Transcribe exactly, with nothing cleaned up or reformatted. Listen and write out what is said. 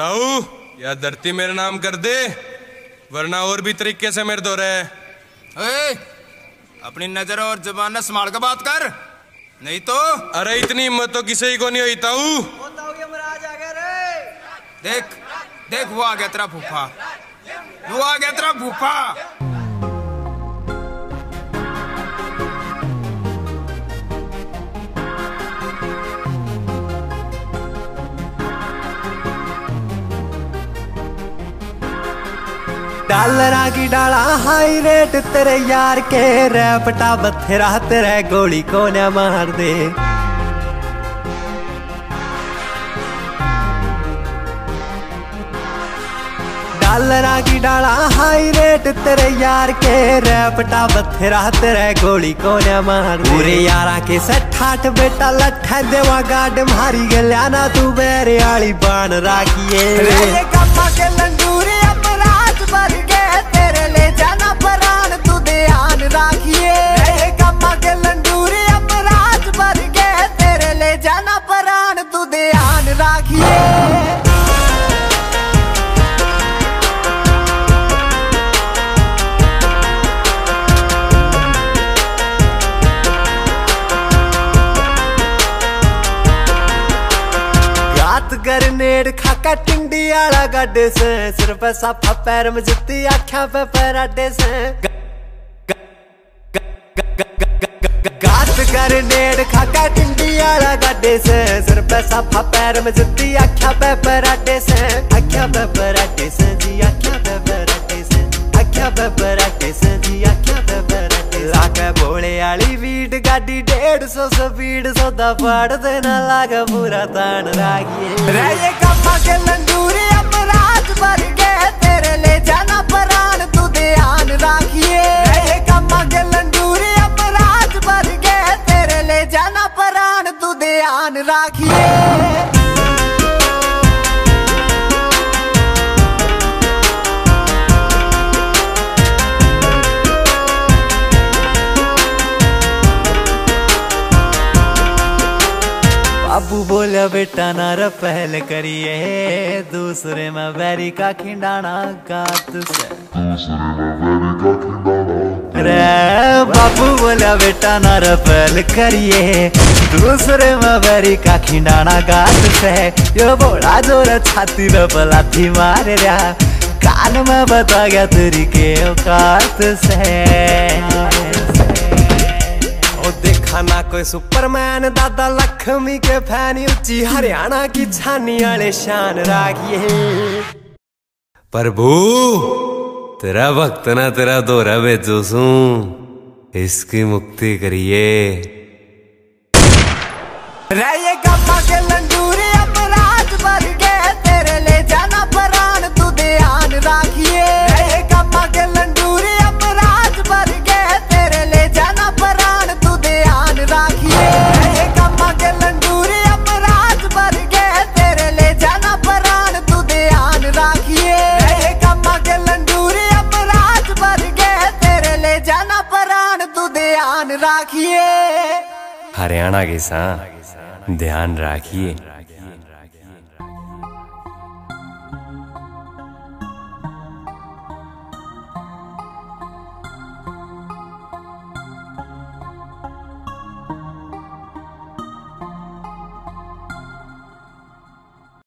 ताऊ या धरती मेरे नाम कर दे, वरना और भी तरीके से मेरे दो रहे। ए, अपनी नजर और जबान न संभाल कर बात कर, नहीं तो। अरे इतनी हिम्मत तो किसी को नहीं हुई ताऊ। देख देख वो आ गया तेरा फूफा, वो आ गया तेरा फूफा। डालरा की डाला हाई रेट तेरे यार के, रैपटा बथेरा तेरे गोली को न मार दे। डालरा की डाला हाई रेट तेरे यार के, रैपटा बथेरा तेरे गोली को न मार दे। पूरे यारा के सठाठ बेटा लट्ठा देवा गाड मारी गल्या ना तू मेरे आली बाण राखिए। के लंडूरे भर गए तेरे ले जाना परान तू ध्यान राखिए। कम्मा के लंडूरे अपराध भर गए तेरे ले जाना परान तू ध्यान राखिए। गरनेड खाका टिंडी आला गाडे से, सिर पे साफा पैर में जुत्ती आँखों पे पराठे से। गात गरनेड खाका टिंडी आला गाडे से, सिर पे साफा पैर में जुत्ती आँखों पे पराठे से। आँखों पे पराठे से जी, आँखों पे पराठे से, आँखों पे पराठे से जी, आँखों पे पराठे। लाके बोले आली वीड गाड़ी डेढ़ सौ स्पीड सौ दफाड़ देना लागा पूरा तान राखिए। रे कम्मा के लंडूरे अपराध भर गए तेरे ले जाना परान तू ध्यान राखिए। रे कम्मा के लंडूरे अपराध भर गए तेरे ले जाना परान तू ध्यान राखिए। बाबू बोला बेटा नार पहल करिए, दूसरे में बैरी का खिंडाना गात से। रे बाबू बोला बेटा नार पहल करिए, दूसरे में बैरी का खिंडाना गात से। यो बोला जोर छाती में पलाथी मार रहा, कान में बता गया तेरी के औकात से। देखा ना कोई सुपरमैन दादा लक्ष्मी के फैन, ऊंची हरियाणा की छानी वाले शान राखिए। प्रभु तेरा भक्त ना तेरा दोहरा भेजो सू, इसकी मुक्ति करिए। रे कम्मा के लंडूरे अपराध भर गए तेरे ले जाना परान तू ध्यान राखिए। रे कम्मा के लंडूरे अपराध भर गए तेरे ले जाना परान तू ध्यान राखिए। रे कम्मा के लंडूरे अपराध भर गए तेरे ले जाना परान तू ध्यान राखिए। रे कम्मा के लंडूरे अपराध भर गए तेरे ले जाना परान तू ध्यान राखिए। हरियाणा के सा ध्यान राखिए।